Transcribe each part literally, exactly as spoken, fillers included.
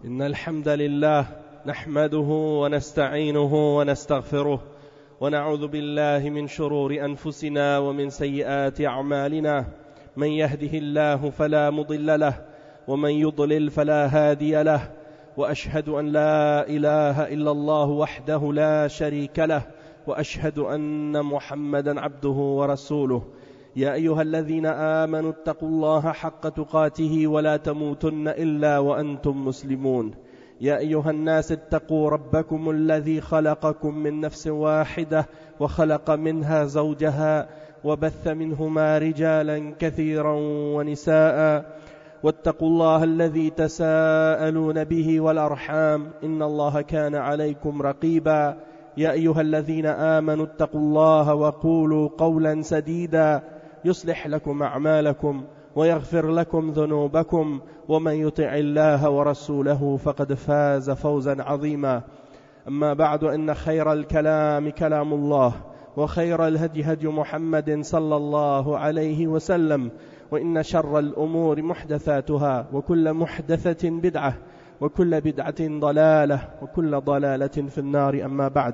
إن الحمد لله نحمده ونستعينه ونستغفره ونعوذ بالله من شرور أنفسنا ومن سيئات أعمالنا. من يهده الله فلا مضل له ومن يضلل فلا هادي له، وأشهد أن لا إله إلا الله وحده لا شريك له، وأشهد أن محمدا عبده ورسوله. يا أيها الذين آمنوا اتقوا الله حق تقاته ولا تموتن إلا وأنتم مسلمون. يا أيها الناس اتقوا ربكم الذي خلقكم من نفس واحدة وخلق منها زوجها وبث منهما رجالا كثيرا ونساء، واتقوا الله الذي تساءلون به والأرحام إن الله كان عليكم رقيبا. يا أيها الذين آمنوا اتقوا الله وقولوا قولا سديدا يصلح لكم أعمالكم ويغفر لكم ذنوبكم، ومن يطع الله ورسوله فقد فاز فوزا عظيما. أما بعد، إن خير الكلام كلام الله، وخير الهدي هدي محمد صلى الله عليه وسلم، وإن شر الأمور محدثاتها، وكل محدثة بدعة، وكل بدعة ضلالة، وكل ضلالة في النار. أما بعد،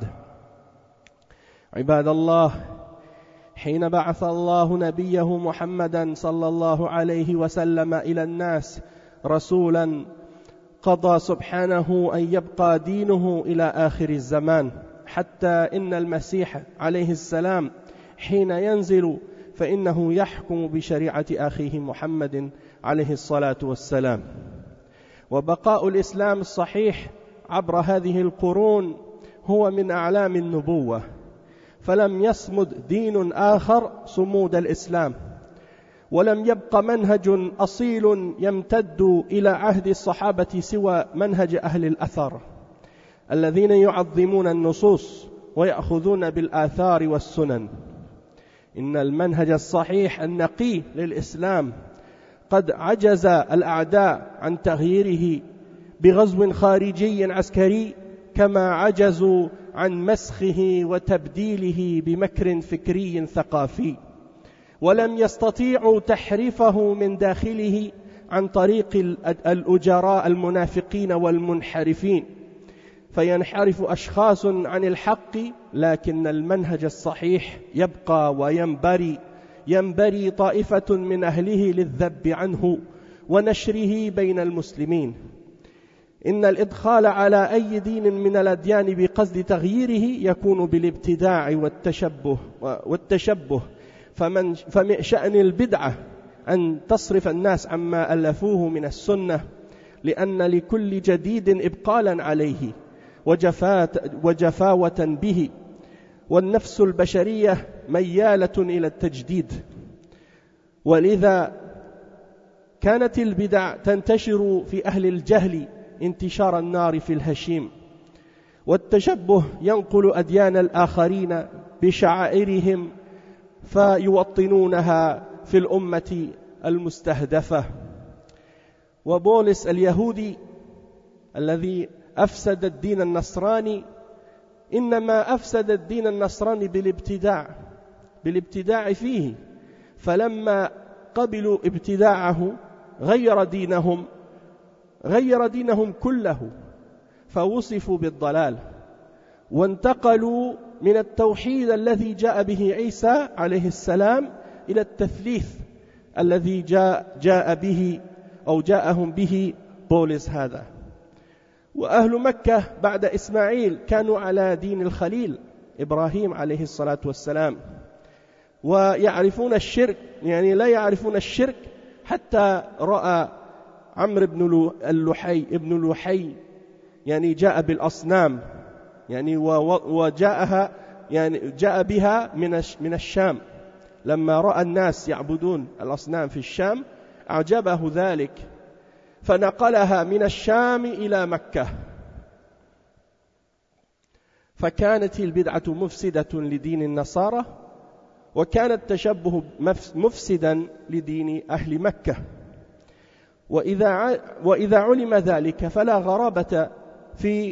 عباد الله، حين بعث الله نبيه محمدا صلى الله عليه وسلم إلى الناس رسولا، قضى سبحانه أن يبقى دينه إلى آخر الزمان، حتى إن المسيح عليه السلام حين ينزل فإنه يحكم بشريعة أخيه محمد عليه الصلاة والسلام. وبقاء الإسلام الصحيح عبر هذه القرون هو من أعلام النبوة، فلم يصمد دين آخر صمود الإسلام، ولم يبق منهج أصيل يمتد إلى عهد الصحابة سوى منهج أهل الأثر الذين يعظمون النصوص ويأخذون بالآثار والسنن. إن المنهج الصحيح النقي للإسلام قد عجز الأعداء عن تغييره بغزو خارجي عسكري، كما عجزوا عن مسخه وتبديله بمكر فكري ثقافي، ولم يستطيعوا تحريفه من داخله عن طريق الأجراء المنافقين والمنحرفين، فينحرف أشخاص عن الحق، لكن المنهج الصحيح يبقى وينبري ينبري طائفة من أهله للذب عنه ونشره بين المسلمين. إن الإدخال على أي دين من الأديان بقصد تغييره يكون بالابتداع والتشبه والتشبه فمن فمن شأن البدعة أن تصرف الناس عما ألفوه من السنة، لأن لكل جديد إبقالا عليه وجفاوة به، والنفس البشرية ميالة إلى التجديد، ولذا كانت البدع تنتشر في أهل الجهل انتشار النار في الهشيم، والتشبه ينقل أديان الآخرين بشعائرهم فيوطنونها في الأمة المستهدفة. وبولس اليهودي الذي أفسد الدين النصراني إنما أفسد الدين النصراني بالابتداع بالابتداع فيه، فلما قبلوا ابتداعه غير دينهم غير دينهم كله، فوصفوا بالضلال، وانتقلوا من التوحيد الذي جاء به عيسى عليه السلام إلى التثليث الذي جاء, جاء به أو جاءهم به بولس هذا. وأهل مكة بعد إسماعيل كانوا على دين الخليل إبراهيم عليه الصلاة والسلام، ويعرفون الشرك، يعني لا يعرفون الشرك حتى رأى عمرو بن اللحي ابن لحي يعني جاء بالأصنام، يعني وجاءها يعني جاء بها من من الشام. لما رأى الناس يعبدون الأصنام في الشام أعجبه ذلك، فنقلها من الشام إلى مكة، فكانت البدعة مفسدة لدين النصارى، وكان التشبه مفسدا لدين أهل مكة. وإذا وإذا علم ذلك فلا غرابة في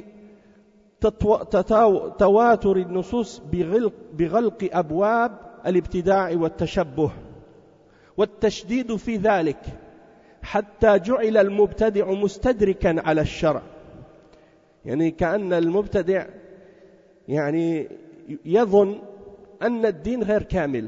تواتر النصوص بغلق, بغلق أبواب الابتداع والتشبه والتشديد في ذلك، حتى جعل المبتدع مستدركا على الشرع، يعني كأن المبتدع يعني يظن أن الدين غير كامل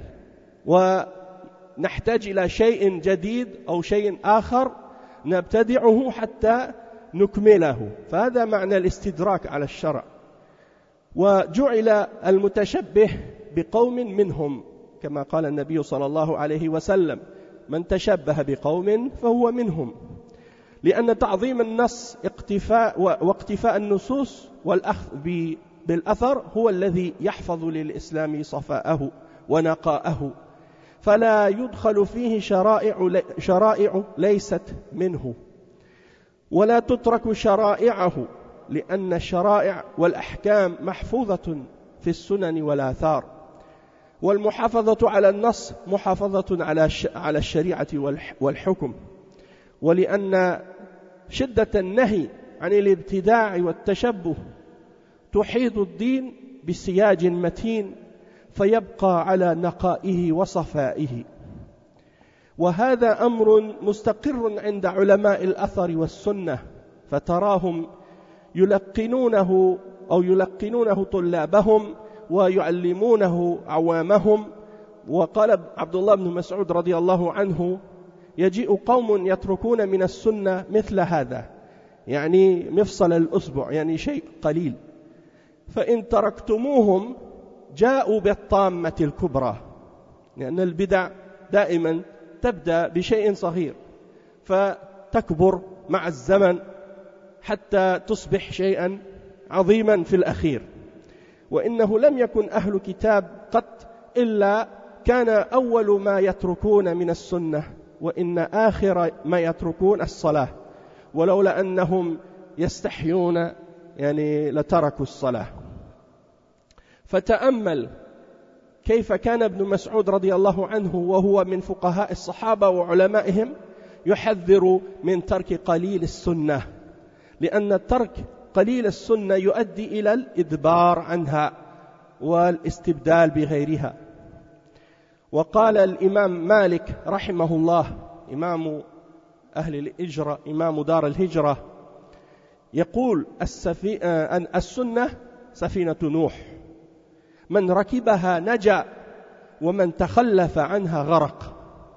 ونحتاج إلى شيء جديد أو شيء آخر نبتدعه حتى نكمله، فهذا معنى الاستدراك على الشرع. وجعل المتشبه بقوم منهم، كما قال النبي صلى الله عليه وسلم: من تشبه بقوم فهو منهم، لأن تعظيم النص اقتفاء واقتفاء النصوص والأخذ بالأثر هو الذي يحفظ للإسلام صفاءه ونقاءه، فلا يدخل فيه شرائع شرائع ليست منه، ولا تترك شرائعه، لأن الشرائع والأحكام محفوظة في السنن والآثار، والمحافظة على النص محافظة على على الشريعة والحكم. ولأن شدة النهي عن الابتداع والتشبه تحيط الدين بسياج متين فيبقى على نقائه وصفائه، وهذا أمر مستقر عند علماء الأثر والسنة، فتراهم يلقنونه أو يلقنونه طلابهم ويعلمونه عوامهم. وقال عبد الله بن مسعود رضي الله عنه: يجيء قوم يتركون من السنة مثل هذا، يعني مفصل الأسبوع، يعني شيء قليل، فإن تركتموهم جاءوا بالطامة الكبرى، لأن البدع دائما تبدأ بشيء صغير فتكبر مع الزمن حتى تصبح شيئا عظيما في الأخير. وإنه لم يكن أهل كتاب قط إلا كان أول ما يتركون من السنة، وإن آخر ما يتركون الصلاة، ولولا أنهم يستحيون يعني لتركوا الصلاة. فتأمل كيف كان ابن مسعود رضي الله عنه وهو من فقهاء الصحابة وعلمائهم يحذر من ترك قليل السنة، لأن ترك قليل السنة يؤدي إلى الإدبار عنها والاستبدال بغيرها. وقال الإمام مالك رحمه الله، إمام أهل الهجرة، إمام دار الهجرة، يقول: السنة سفينة نوح، من ركبها نجا ومن تخلف عنها غرق.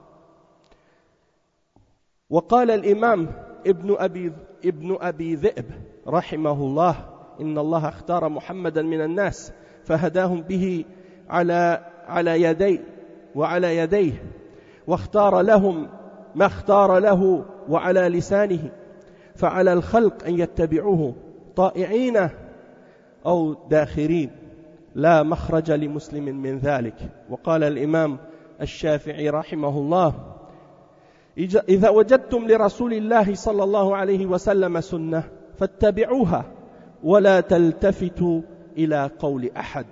وقال الإمام ابن أبي, ابن أبي ذئب رحمه الله: إن الله اختار محمدا من الناس فهداهم به على على يديه وعلى يديه، واختار لهم ما اختار له وعلى لسانه، فعلى الخلق أن يتبعوه طائعين أو داخرين، لا مخرج لمسلم من ذلك. وقال الإمام الشافعي رحمه الله: إذا وجدتم لرسول الله صلى الله عليه وسلم سنة فاتبعوها ولا تلتفتوا إلى قول أحد.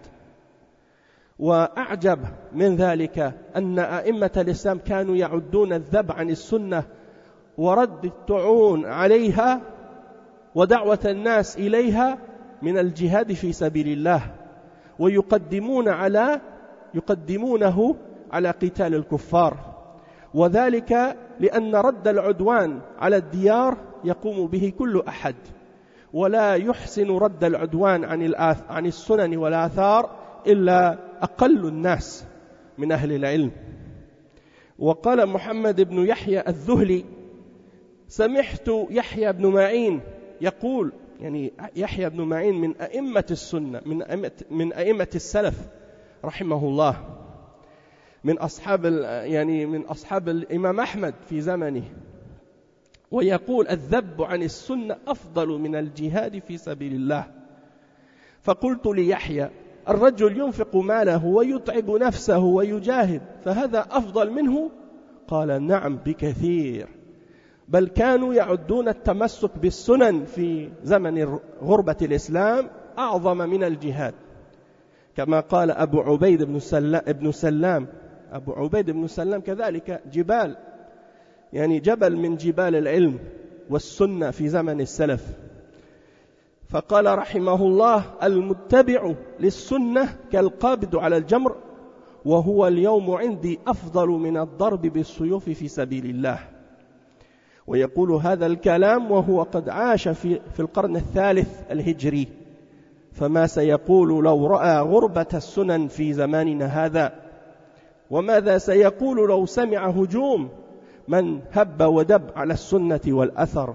وأعجب من ذلك أن أئمة الإسلام كانوا يعدون الذب عن السنة ورد الطعون عليها ودعوة الناس إليها من الجهاد في سبيل الله، ويقدمون على يقدمونه على قتال الكفار، وذلك لأن رد العدوان على الديار يقوم به كل أحد، ولا يحسن رد العدوان عن عن السنن والآثار إلا أقل الناس من أهل العلم. وقال محمد بن يحيى الذهلي: سمعت يحيى بن معين يقول، يعني يحيى بن معين من أئمة السنة، من أئمة, من أئمة السلف رحمه الله، من أصحاب يعني من أصحاب الإمام أحمد في زمنه، ويقول: الذب عن السنة أفضل من الجهاد في سبيل الله. فقلت ليحيى: الرجل ينفق ماله ويتعب نفسه ويجاهد، فهذا أفضل منه؟ قال: نعم بكثير، بل كانوا يعدون التمسك بالسنن في زمن غربة الإسلام أعظم من الجهاد، كما قال أبو عبيد بن سلام, ابن سلام أبو عبيد بن سلام كذلك جبال، يعني جبل من جبال العلم والسنة في زمن السلف. فقال رحمه الله: المتبع للسنة كالقابض على الجمر، وهو اليوم عندي أفضل من الضرب بالسيوف في سبيل الله. ويقول هذا الكلام وهو قد عاش في, في القرن الثالث الهجري، فما سيقول لو رأى غربة السنن في زماننا هذا؟ وماذا سيقول لو سمع هجوم من هب ودب على السنة والأثر؟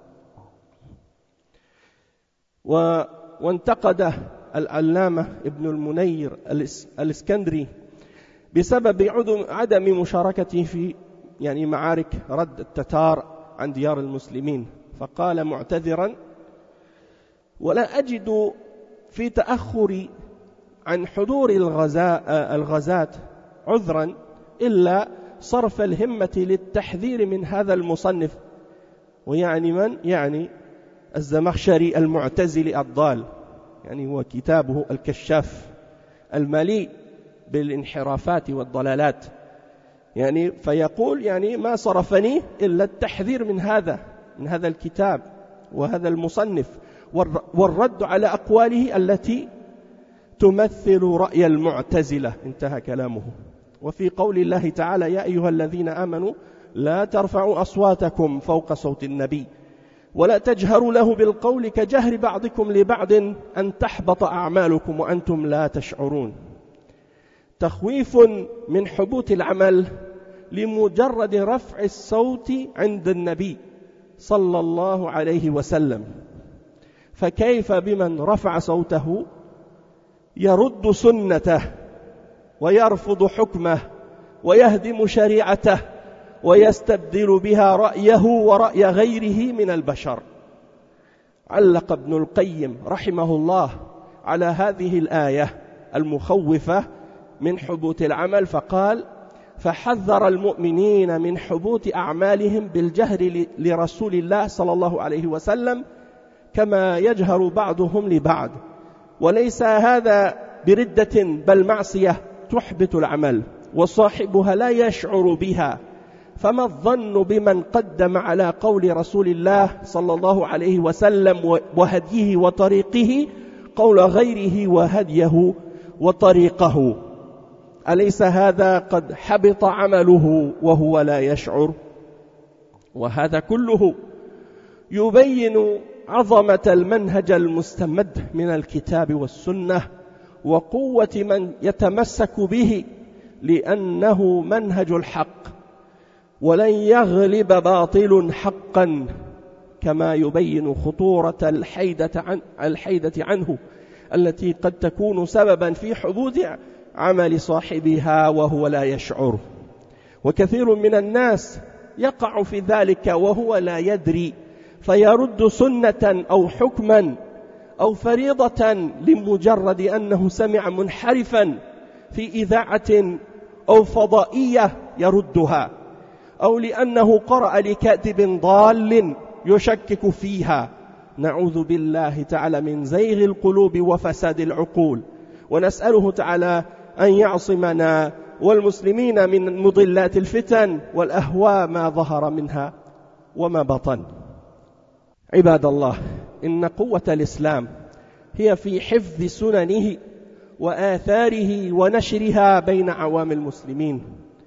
وانتقده العلامة ابن المنير الإسكندري بسبب عدم مشاركته في يعني معارك رد التتار عن ديار المسلمين، فقال معتذرا: ولا أجد في تأخر عن حضور الغزاة عذرا إلا صرف الهمة للتحذير من هذا المصنف، ويعني من؟ يعني الزمخشري المعتزلي الضال، يعني هو كتابه الكشاف المليء بالانحرافات والضلالات، يعني فيقول يعني ما صرفني إلا التحذير من هذا من هذا الكتاب وهذا المصنف والرد على أقواله التي تمثل رأي المعتزلة. انتهى كلامه. وفي قول الله تعالى: يا أيها الذين آمنوا لا ترفعوا أصواتكم فوق صوت النبي ولا تجهروا له بالقول كجهر بعضكم لبعض أن تحبط أعمالكم وأنتم لا تشعرون. تخويف من حبوط العمل لمجرد رفع الصوت عند النبي صلى الله عليه وسلم، فكيف بمن رفع صوته يرد سنته ويرفض حكمه ويهدم شريعته ويستبدل بها رأيه ورأي غيره من البشر؟ علق ابن القيم رحمه الله على هذه الآية المخوفة من حبوط العمل فقال: فحذر المؤمنين من حبوط أعمالهم بالجهر لرسول الله صلى الله عليه وسلم كما يجهر بعضهم لبعض، وليس هذا بردة بل معصية تحبط العمل وصاحبها لا يشعر بها. فما الظن بمن قدم على قول رسول الله صلى الله عليه وسلم وهديه وطريقه قول غيره وهديه وطريقه؟ أليس هذا قد حبط عمله وهو لا يشعر؟ وهذا كله يبين عظمة المنهج المستمد من الكتاب والسنة وقوة من يتمسك به، لأنه منهج الحق ولن يغلب باطل حقا، كما يبين خطورة الحيدة, عن الحيدة عنه التي قد تكون سببا في حبوط عمل صاحبها وهو لا يشعر. وكثير من الناس يقع في ذلك وهو لا يدري، فيرد سنة أو حكما أو فريضة لمجرد أنه سمع منحرفا في إذاعة أو فضائية يردها، أو لأنه قرأ لكاتب ضال يشكك فيها. نعوذ بالله تعالى من زيغ القلوب وفساد العقول، ونسأله تعالى أن يعصمنا والمسلمين من مضلات الفتن والأهواء ما ظهر منها وما بطن. عباد الله، إن قوة الإسلام هي في حفظ سننه وآثاره ونشرها بين عوام المسلمين،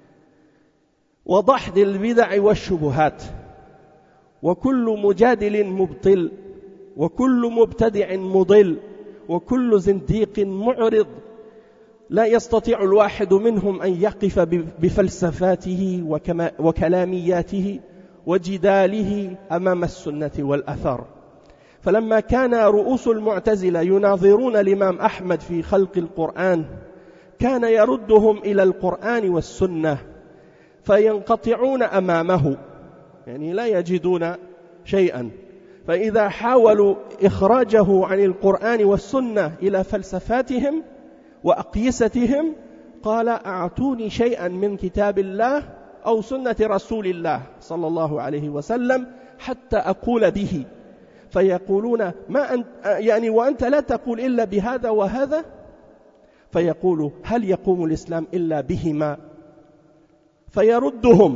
وضحض البدع والشبهات. وكل مجادل مبطل، وكل مبتدع مضل، وكل زنديق معرض لا يستطيع الواحد منهم أن يقف بفلسفاته وكلامياته وجداله أمام السنة والأثر. فلما كان رؤوس المعتزلة يناظرون الإمام أحمد في خلق القرآن، كان يردهم إلى القرآن والسنة فينقطعون أمامه، يعني لا يجدون شيئا. فإذا حاولوا إخراجه عن القرآن والسنة إلى فلسفاتهم وأقيستهم قال: أعطوني شيئا من كتاب الله أو سنة رسول الله صلى الله عليه وسلم حتى أقول به. فيقولون: ما أنت يعني وأنت لا تقول إلا بهذا وهذا؟ فيقول: هل يقوم الإسلام إلا بهما؟ فيردهم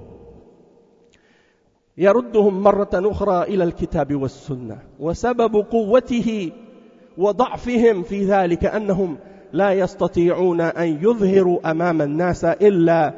يردهم مرة أخرى إلى الكتاب والسنة. وسبب قوته وضعفهم في ذلك أنهم لا يستطيعون أن يظهروا أمام الناس إلا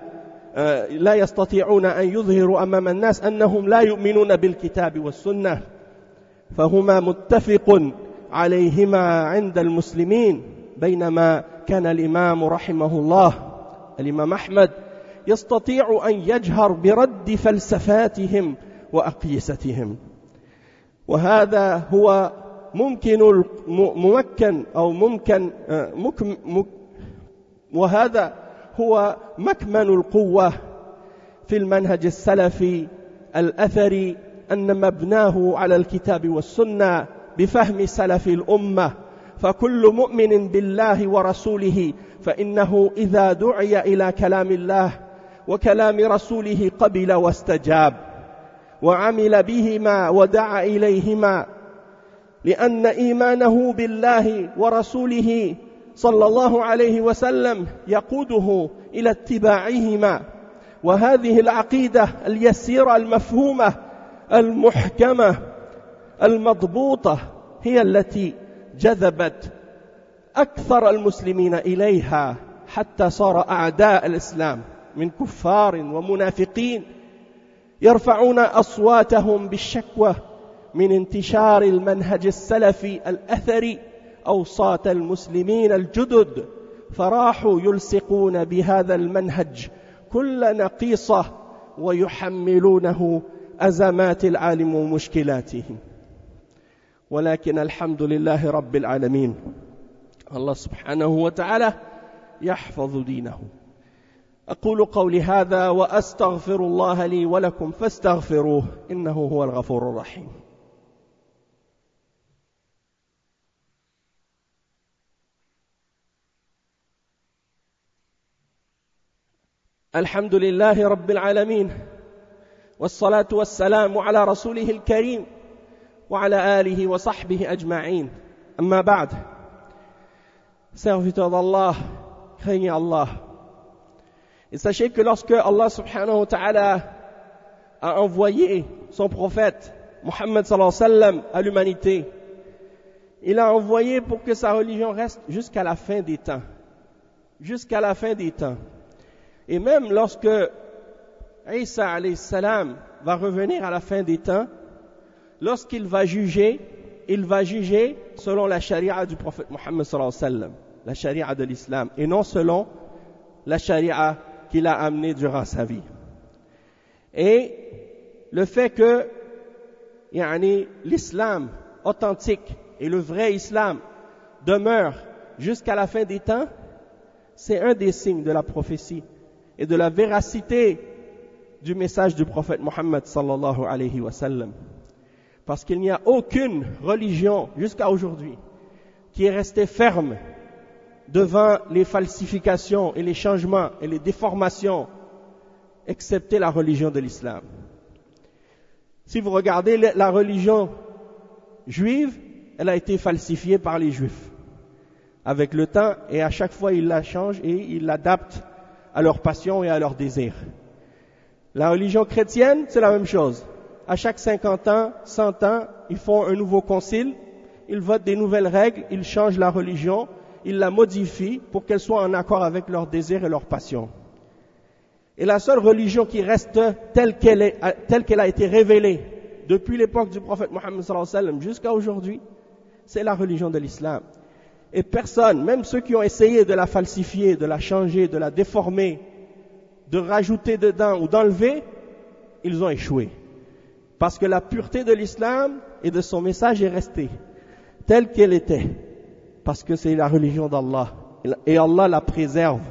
لا يستطيعون أن يظهروا أمام الناس أنهم لا يؤمنون بالكتاب والسنة، فهما متفق عليهما عند المسلمين. بينما كان الإمام رحمه الله الإمام أحمد يستطيع أن يجهر برد فلسفاتهم وأقيستهم، وهذا هو ممكن ممكن أو ممكن مك وهذا هو مكمن القوة في المنهج السلفي الأثري، أن مبناه على الكتاب والسنة بفهم سلف الأمة. فكل مؤمن بالله ورسوله فإنه إذا دعي إلى كلام الله وكلام رسوله قبل واستجاب وعمل بهما ودعا إليهما، لأن إيمانه بالله ورسوله صلى الله عليه وسلم يقوده إلى اتباعهما. وهذه العقيدة اليسيرة المفهومة المحكمة المضبوطة هي التي جذبت أكثر المسلمين إليها، حتى صار أعداء الإسلام من كفار ومنافقين يرفعون أصواتهم بالشكوى من انتشار المنهج السلفي الأثري أوساط المسلمين الجدد، فراحوا يلصقون بهذا المنهج كل نقيصة ويحملونه أزمات العالم ومشكلاتهم. ولكن الحمد لله رب العالمين، الله سبحانه وتعالى يحفظ دينه. أقول قولي هذا وأستغفر الله لي ولكم فاستغفروه إنه هو الغفور الرحيم. الحمد لله رب العالمين، والصلاة والسلام على رسوله الكريم وعلى آله وصحبه أجمعين. أما بعد، serviteurs d'Allah, craignez Allah. Et sachez que lorsque Allah subhanahu wa ta'ala a envoyé son prophète Muhammad sallallahu alayhi wa sallam à l'humanité, il a envoyé pour que sa religion reste jusqu'à la fin des temps. Jusqu'à la fin des temps. Et même lorsque Isa alayhi salam va revenir à la fin des temps, lorsqu'il va juger, il va juger selon la charia du prophète Muhammad sallallahu alayhi wa sallam, la charia de l'islam, et non selon la charia qu'il a amenée durant sa vie. Et le fait que yani, l'islam authentique et le vrai islam demeure jusqu'à la fin des temps, c'est un des signes de la prophétie et de la véracité du message du prophète Muhammad sallallahu alayhi wa sallam. Parce qu'il n'y a aucune religion jusqu'à aujourd'hui qui est restée ferme devant les falsifications et les changements et les déformations, excepté la religion de l'islam. Si vous regardez la religion juive, elle a été falsifiée par les juifs avec le temps, et à chaque fois ils la changent et ils l'adaptent à leurs passions et à leurs désirs. La religion chrétienne, c'est la même chose. À chaque cinquante ans, cent ans, ils font un nouveau concile, ils votent des nouvelles règles, ils changent la religion, ils la modifient pour qu'elle soit en accord avec leurs désirs et leurs passions. Et la seule religion qui reste telle qu'elle est, telle qu'elle a été révélée depuis l'époque du prophète Muhammad sallallahu alayhi wa sallam jusqu'à aujourd'hui, c'est la religion de l'islam. Et personne, même ceux qui ont essayé de la falsifier, de la changer, de la déformer, de rajouter dedans ou d'enlever, ils ont échoué. Parce que la pureté de l'islam et de son message est restée telle qu'elle était. Parce que c'est la religion d'Allah. Et Allah la préserve.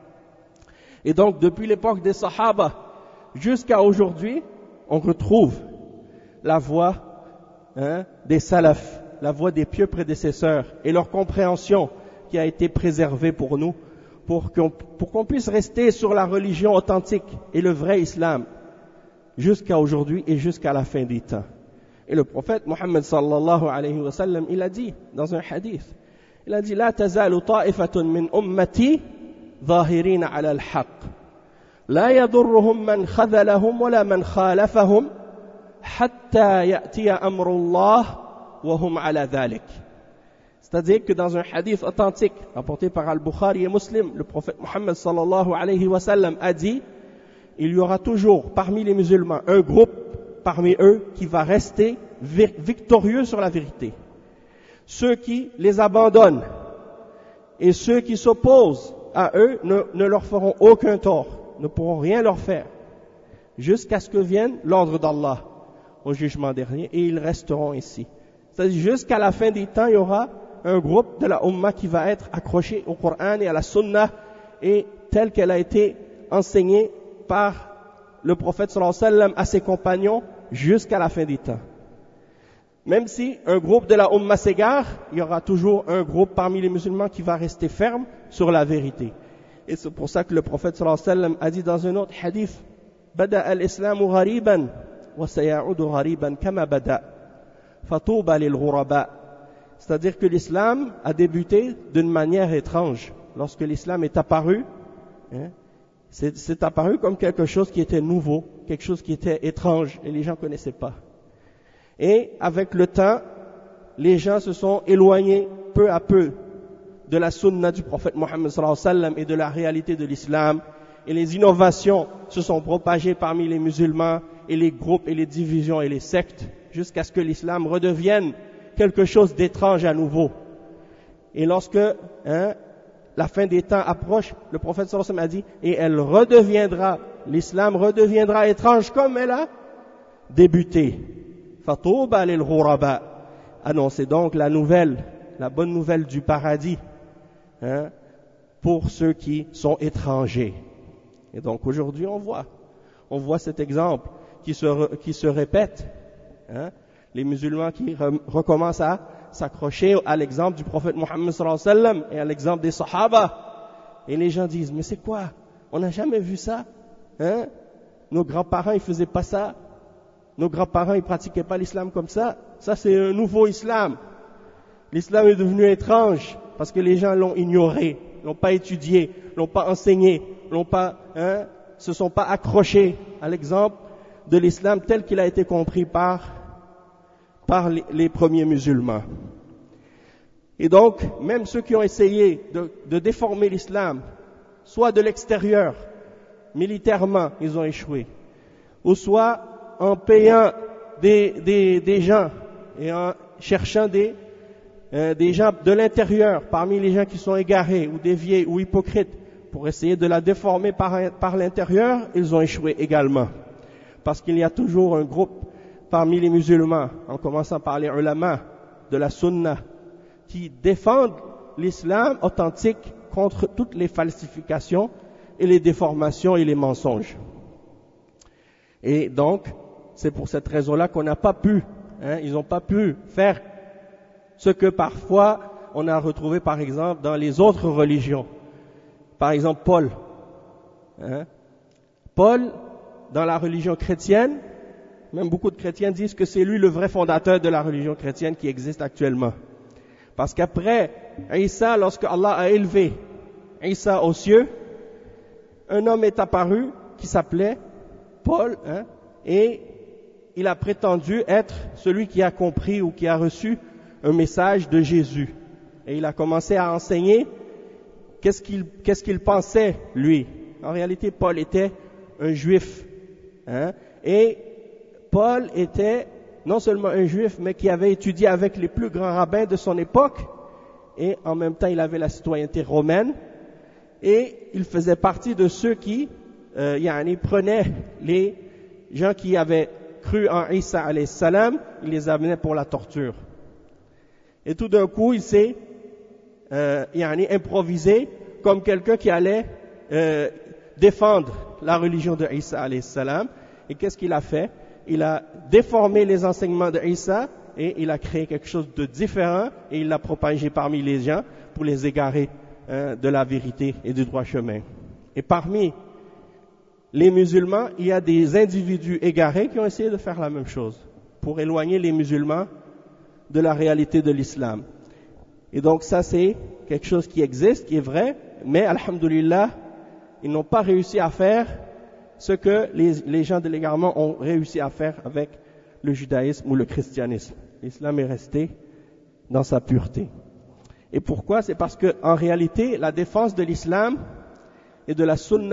Et donc, depuis l'époque des Sahaba jusqu'à aujourd'hui, on retrouve la voie hein, des salafs, la voie des pieux prédécesseurs et leur compréhension qui a été préservée pour nous, pour qu'on, pour qu'on puisse rester sur la religion authentique et le vrai islam jusqu'à aujourd'hui et jusqu'à la fin des temps. Et le prophète Muhammad sallallahu alayhi wa sallam, il a dit dans un hadith, il a dit « La tazalu ta'ifatun min ummati zahirina ala al-haq. La yadurruhum man khadhalahum wa la man khalafahum hatta ya'tiya amrullah wa hum ala dhalik. » C'est-à-dire que dans un hadith authentique rapporté par Al-Bukhari et Muslim, le prophète Muhammad sallallahu alayhi wa sallam a dit il y aura toujours parmi les musulmans un groupe parmi eux qui va rester victorieux sur la vérité. Ceux qui les abandonnent et ceux qui s'opposent à eux ne, ne leur feront aucun tort, ne pourront rien leur faire, jusqu'à ce que vienne l'ordre d'Allah au jugement dernier, et ils resteront ici. C'est-à-dire jusqu'à la fin des temps, il y aura un groupe de la Ummah qui va être accroché au Coran et à la Sunna, et telle qu'elle a été enseignée par le prophète sallallahu alayhi wa sallam à ses compagnons jusqu'à la fin des temps. Même si un groupe de la Ummah s'égare, il y aura toujours un groupe parmi les musulmans qui va rester ferme sur la vérité. Et c'est pour ça que le prophète sallallahu alayhi wa sallam a dit dans un autre hadith, Bada al-islamu ghariban wa sayaudu ghariban kama bada fatuba lil ghuraba. C'est-à-dire que l'islam a débuté d'une manière étrange. Lorsque l'islam est apparu, hein, c'est, c'est apparu comme quelque chose qui était nouveau, quelque chose qui était étrange et les gens ne connaissaient pas. Et avec le temps, les gens se sont éloignés peu à peu de la sunna du prophète Mohammed sallallahu alayhi wa sallam et de la réalité de l'islam. Et les innovations se sont propagées parmi les musulmans et les groupes et les divisions et les sectes jusqu'à ce que l'islam redevienne quelque chose d'étrange à nouveau. Et lorsque hein, la fin des temps approche, le prophète sallallahu alayhi wa sallam a dit, et elle redeviendra, l'islam redeviendra étrange comme elle a débuté. Fatouba lil ghuraba. Annoncez donc la nouvelle, la bonne nouvelle du paradis hein, pour ceux qui sont étrangers. Et donc aujourd'hui on voit, on voit cet exemple qui se, qui se répète. Hein, les musulmans qui re, recommencent à s'accrocher à l'exemple du prophète Mohammed sallallahu alayhi wa sallam et à l'exemple des Sahaba. Et les gens disent, mais c'est quoi? On n'a jamais vu ça. Hein? Nos grands-parents, ils faisaient pas ça. Nos grands-parents, ils pratiquaient pas l'islam comme ça. Ça, c'est un nouveau islam. L'islam est devenu étrange parce que les gens l'ont ignoré, l'ont pas étudié, l'ont pas enseigné, l'ont pas, hein, se sont pas accrochés à l'exemple de l'islam tel qu'il a été compris par, par les, les premiers musulmans. Et donc, même ceux qui ont essayé de, de déformer l'islam, soit de l'extérieur, militairement, ils ont échoué, ou soit en payant des, des, des gens et en cherchant des, euh, des gens de l'intérieur, parmi les gens qui sont égarés ou déviés ou hypocrites, pour essayer de la déformer par, par l'intérieur, ils ont échoué également. Parce qu'il y a toujours un groupe parmi les musulmans, en commençant par les ulama de la sunna, qui défendent l'islam authentique contre toutes les falsifications et les déformations et les mensonges. Et donc, c'est pour cette raison-là qu'on n'a pas pu, hein, ils n'ont pas pu faire ce que parfois on a retrouvé par exemple dans les autres religions. Par exemple Paul. Hein, Paul, dans la religion chrétienne, même beaucoup de chrétiens disent que c'est lui le vrai fondateur de la religion chrétienne qui existe actuellement. Parce qu'après Isa, lorsque Allah a élevé Isa aux cieux, un homme est apparu qui s'appelait Paul, hein, et il a prétendu être celui qui a compris ou qui a reçu un message de Jésus. Et il a commencé à enseigner qu'est-ce qu'il, qu'est-ce qu'il pensait, lui. En réalité, Paul était un juif. Hein, et Paul était non seulement un juif, mais qui avait étudié avec les plus grands rabbins de son époque. Et en même temps, il avait la citoyenneté romaine. Et il faisait partie de ceux qui euh, yani, prenaient les gens qui avaient cru en Isa alayhi salam, il les amenait pour la torture. Et tout d'un coup, il s'est euh, yani, improvisé comme quelqu'un qui allait euh, défendre la religion de Isa alayhi salam. Et qu'est-ce qu'il a fait? Il a déformé les enseignements de Isa et il a créé quelque chose de différent et il l'a propagé parmi les gens pour les égarer euh, de la vérité et du droit chemin. Et parmi les musulmans, il y a des individus égarés qui ont essayé de faire la même chose pour éloigner les musulmans de la réalité de l'islam. Et donc ça, c'est quelque chose qui existe, qui est vrai, mais alhamdoulilah, ils n'ont pas réussi à faire ce que les, les gens de l'égarement ont réussi à faire avec le judaïsme ou le christianisme. L'islam est resté dans sa pureté. Et pourquoi? C'est parce que en réalité, la défense de l'islam et de la sunna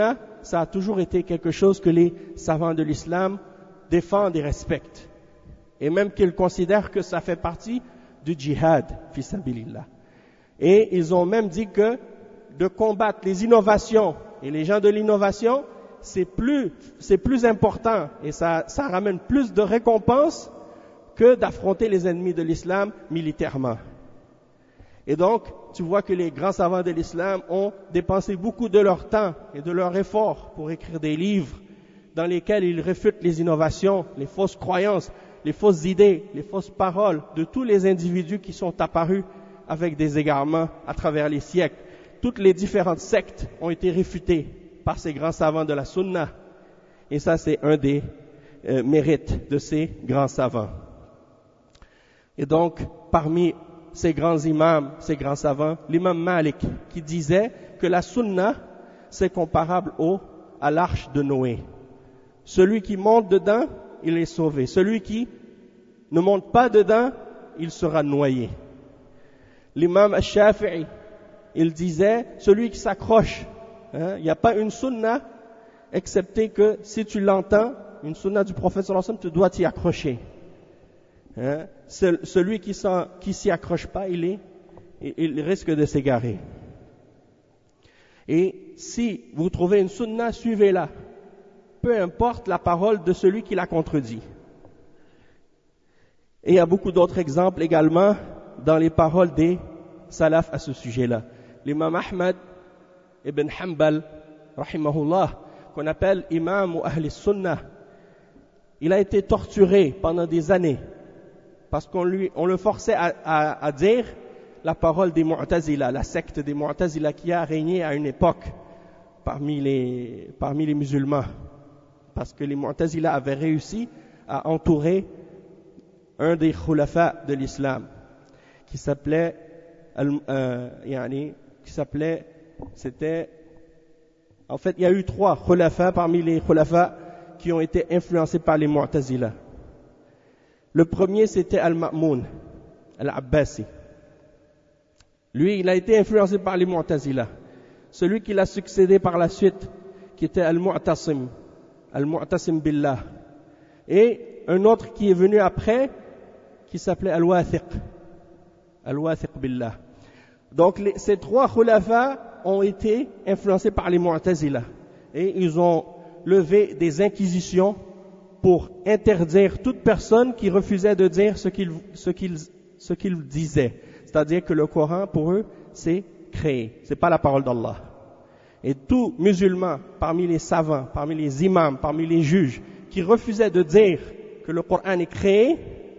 ça a toujours été quelque chose que les savants de l'islam défendent et respectent. Et même qu'ils considèrent que ça fait partie du djihad, fi sabilillah. Et ils ont même dit que de combattre les innovations et les gens de l'innovation, c'est plus, c'est plus important et ça, ça ramène plus de récompenses que d'affronter les ennemis de l'islam militairement. Et donc, tu vois que les grands savants de l'islam ont dépensé beaucoup de leur temps et de leur effort pour écrire des livres dans lesquels ils réfutent les innovations, les fausses croyances, les fausses idées, les fausses paroles de tous les individus qui sont apparus avec des égarements à travers les siècles. Toutes les différentes sectes ont été réfutées par ces grands savants de la sunna. Et ça, c'est un des euh, mérites de ces grands savants. Et donc, parmi ces grands imams, ces grands savants, l'imam Malik qui disait que la sunna, c'est comparable au, à l'arche de Noé. Celui qui monte dedans, il est sauvé. Celui qui ne monte pas dedans, il sera noyé. L'imam Al-Shafi'i, il disait, celui qui s'accroche, hein, il n'y a pas une sunna, excepté que si tu l'entends, une sunna du prophète sallallahu alayhi wa sallam, tu dois t'y accrocher. Hein, celui qui ne s'y accroche pas, il, est, il risque de s'égarer. Et si vous trouvez une sunna, suivez-la. Peu importe la parole de celui qui la contredit. Et il y a beaucoup d'autres exemples également dans les paroles des salafs à ce sujet-là. L'imam Ahmad ibn Hanbal, rahimahullah, qu'on appelle imam ou ahli sunnah, il a été torturé pendant des années parce qu'on lui, on le forçait à, à, à dire la parole des Mu'tazila, la secte des Mu'tazila qui a régné à une époque parmi les, parmi les musulmans. Parce que les Mu'tazila avaient réussi à entourer un des khulafa de l'islam qui s'appelait, euh, yani, qui s'appelait, c'était, en fait, il y a eu trois khulafa parmi les khulafa qui ont été influencés par les Mu'tazila. Le premier, c'était Al-Ma'moun, Al-Abbasi. Lui, il a été influencé par les Mu'tazila. Celui qui l'a succédé par la suite, qui était Al-Mu'tasim, Al-Mu'tasim Billah. Et un autre qui est venu après, qui s'appelait Al-Wathiq, Al-Wathiq Billah. Donc, les, ces trois khulafa ont été influencés par les Mu'tazila. Et ils ont levé des inquisitions pour interdire toute personne qui refusait de dire ce qu'il, ce qu'il, ce qu'il disait. C'est-à-dire que le Coran, pour eux, c'est créé. C'est pas la parole d'Allah. Et tout musulman, parmi les savants, parmi les imams, parmi les juges, qui refusait de dire que le Coran est créé,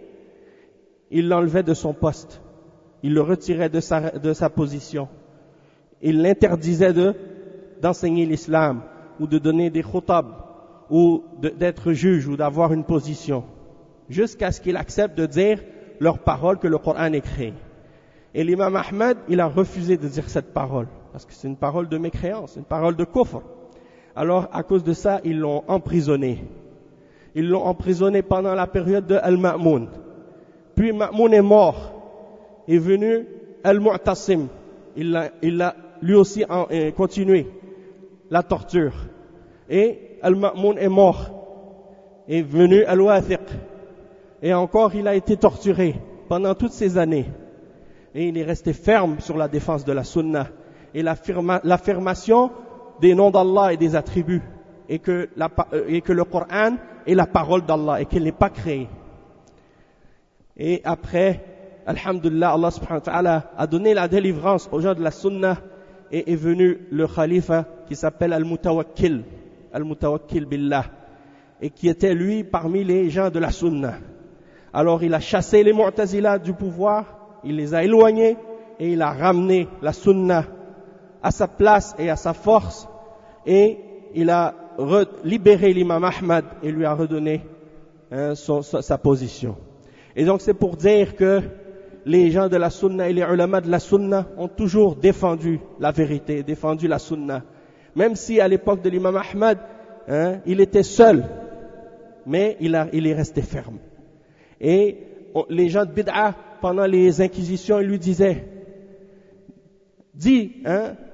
il l'enlevait de son poste. Il le retirait de sa, de sa position. Il l'interdisait de, d'enseigner l'islam, ou de donner des khutab, ou de, d'être juge, ou d'avoir une position, jusqu'à ce qu'il accepte de dire leur parole que le Coran est créé. Et l'imam Ahmad, il a refusé de dire cette parole, parce que c'est une parole de mécréance, une parole de kufr. Alors, à cause de ça, ils l'ont emprisonné. Ils l'ont emprisonné pendant la période de Al-Ma'moun. Puis Ma'moun est mort. Est venu Al-Mu'tasim. Il a, il a lui aussi en, euh, continué la torture. Et Al-Ma'moun est mort. Est venu Al-Wathiq. Et encore, il a été torturé pendant toutes ces années. Et il est resté ferme sur la défense de la sunna et l'affirma, l'affirmation des noms d'Allah et des attributs, et que, la, et que le Coran est la parole d'Allah et qu'il n'est pas créé. Et après, alhamdulillah, Allah subhanahu wa ta'ala a donné la délivrance aux gens de la sunna, et est venu le khalifa qui s'appelle Al-Mutawakkil, Al-Mutawakkil Billah, et qui était lui parmi les gens de la sunna. Alors il a chassé les Mu'tazila du pouvoir, il les a éloignés et il a ramené la sunna à sa place et à sa force, et il a re- libéré l'imam Ahmad et lui a redonné hein, son, sa, sa position. Et donc c'est pour dire que les gens de la sunna et les ulama de la sunna ont toujours défendu la vérité, défendu la sunna. Même si à l'époque de l'imam Ahmad, hein, il était seul, mais il, a, il est resté ferme. Et on, les gens de bid'a, pendant les inquisitions, ils lui disaient, dis, hein,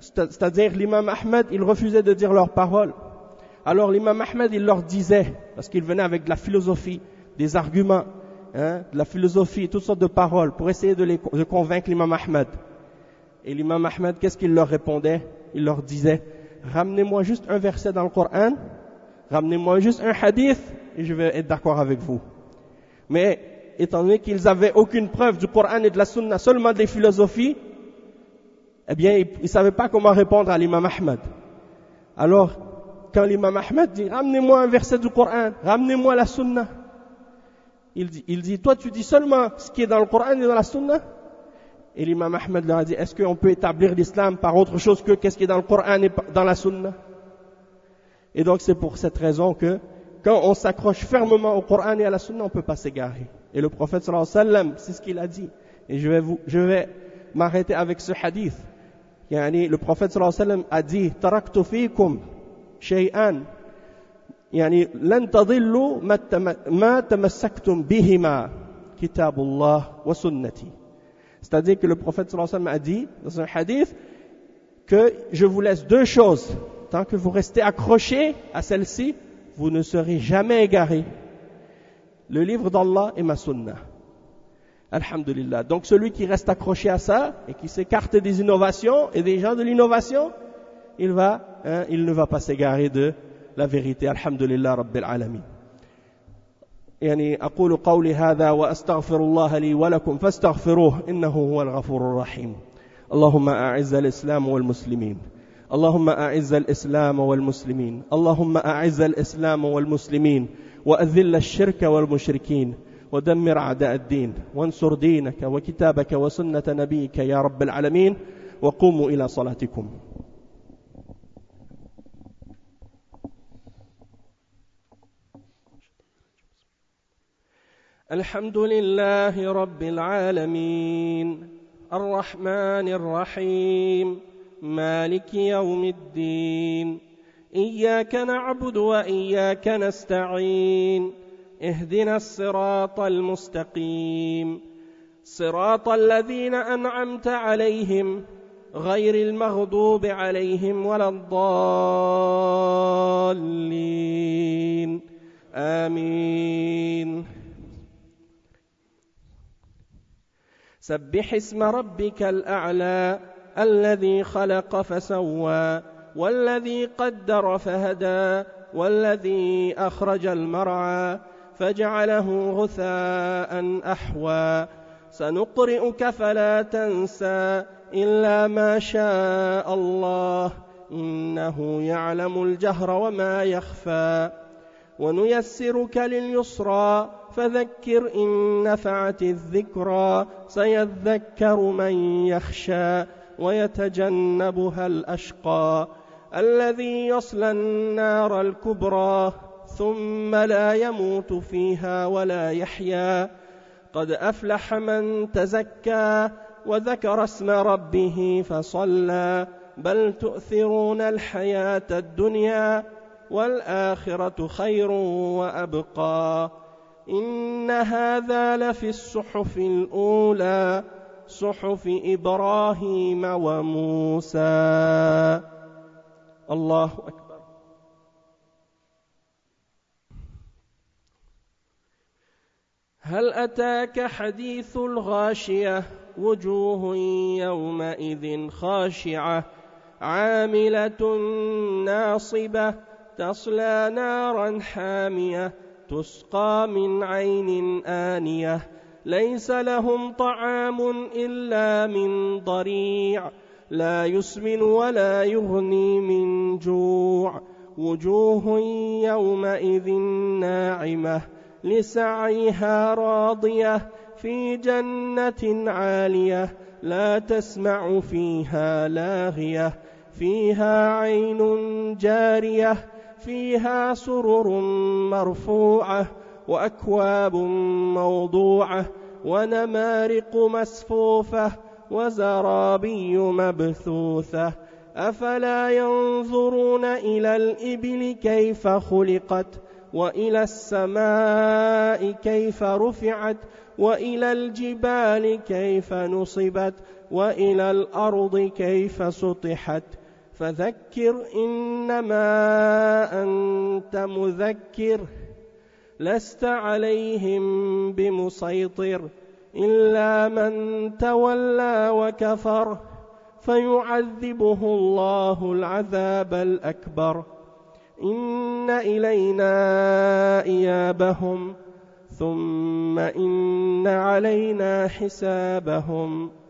c'est-à-dire l'imam Ahmed, il refusait de dire leurs paroles. Alors l'imam Ahmed, il leur disait, parce qu'il venait avec de la philosophie, des arguments, hein, de la philosophie, toutes sortes de paroles, pour essayer de, les, de convaincre l'imam Ahmed. Et l'imam Ahmed, qu'est-ce qu'il leur répondait? Il leur disait, ramenez-moi juste un verset dans le Coran, ramenez-moi juste un hadith, et je vais être d'accord avec vous. Mais, étant donné qu'ils n'avaient aucune preuve du Coran et de la Sunna, seulement des philosophies, eh bien, ils ne savaient pas comment répondre à l'imam Ahmed. Alors, quand l'imam Ahmed dit, ramenez-moi un verset du Coran, ramenez-moi la Sunna, il dit, il dit, toi tu dis seulement ce qui est dans le Coran et dans la Sunna? Et l'imam Ahmed leur a dit, est-ce qu'on peut établir l'islam par autre chose que qu'est-ce qui est dans le Coran et dans la Sunna? Et donc c'est pour cette raison que quand on s'accroche fermement au Coran et à la Sunna, on ne peut pas s'égarer. Et le prophète sallallahu alayhi wa sallam, c'est ce qu'il a dit. Et je vais, vous, je vais m'arrêter avec ce hadith. Yani, le prophète sallallahu alayhi wa sallam a dit, taraktu fikum shay'an, yani, lan tadillu ma tamassaktum bihima, kitabullah wa sunnati. C'est-à-dire que le prophète sallallahu alayhi wa sallam a dit, dans un hadith, que je vous laisse deux choses. Tant que vous restez accrochés à celle-ci, vous ne serez jamais égarés. Le livre d'Allah et ma sunna. Alhamdulillah. Donc celui qui reste accroché à ça et qui s'écarte des innovations et des gens de l'innovation, il va, hein, il ne va pas s'égarer de la vérité. Alhamdulillah Rabbil Alamin. يعني أقول قولي هذا وأستغفر الله لي ولكم فاستغفروه إنه هو الغفور الرحيم. اللهم أعز الإسلام والمسلمين. اللهم أعز الإسلام والمسلمين. اللهم أعز الإسلام والمسلمين وأذل الشرك والمشركين ودمر أعداء الدين وانصر دينك وكتابك وسنة نبيك يا رب العالمين وقوموا إلى صلاتكم. الحمد لله رب العالمين الرحمن الرحيم مالك يوم الدين إياك نعبد وإياك نستعين اهدنا الصراط المستقيم صراط الذين أنعمت عليهم غير المغضوب عليهم ولا الضالين آمين. سبح اسم ربك الأعلى الذي خلق فسوى والذي قدر فهدى والذي أخرج المرعى فجعله غثاء أحوى سنقرئك فلا تنسى إلا ما شاء الله إنه يعلم الجهر وما يخفى ونيسرك لليسرى فذكر إن نفعت الذكرى سيذكر من يخشى ويتجنبها الأشقى الذي يصلى النار الكبرى ثم لا يموت فيها ولا يحيا قد أفلح من تزكى وذكر اسم ربه فصلى بل تؤثرون الحياة الدنيا والآخرة خير وأبقى إن هذا لفي الصحف الأولى صحف إبراهيم وموسى. الله أكبر. هل أتاك حديث الغاشية وجوه يومئذ خاشعة عاملة ناصبة تصلى نارا حامية تسقى من عين آنية ليس لهم طعام إلا من ضريع لا يسمن ولا يغني من جوع وجوه يومئذ ناعمة لسعيها راضية في جنة عالية لا تسمع فيها لاغية فيها عين جارية فيها سرر مرفوعة وأكواب موضوعة ونمارق مسفوفة وزرابي مبثوثة أفلا ينظرون إلى الإبل كيف خلقت وإلى السماء كيف رفعت وإلى الجبال كيف نصبت وإلى الأرض كيف سطحت فذكر إنما أنت مذكر لست عليهم بمسيطر إلا من تولى وكفر فيعذبه الله العذاب الأكبر إن إلينا إيابهم ثم إن علينا حسابهم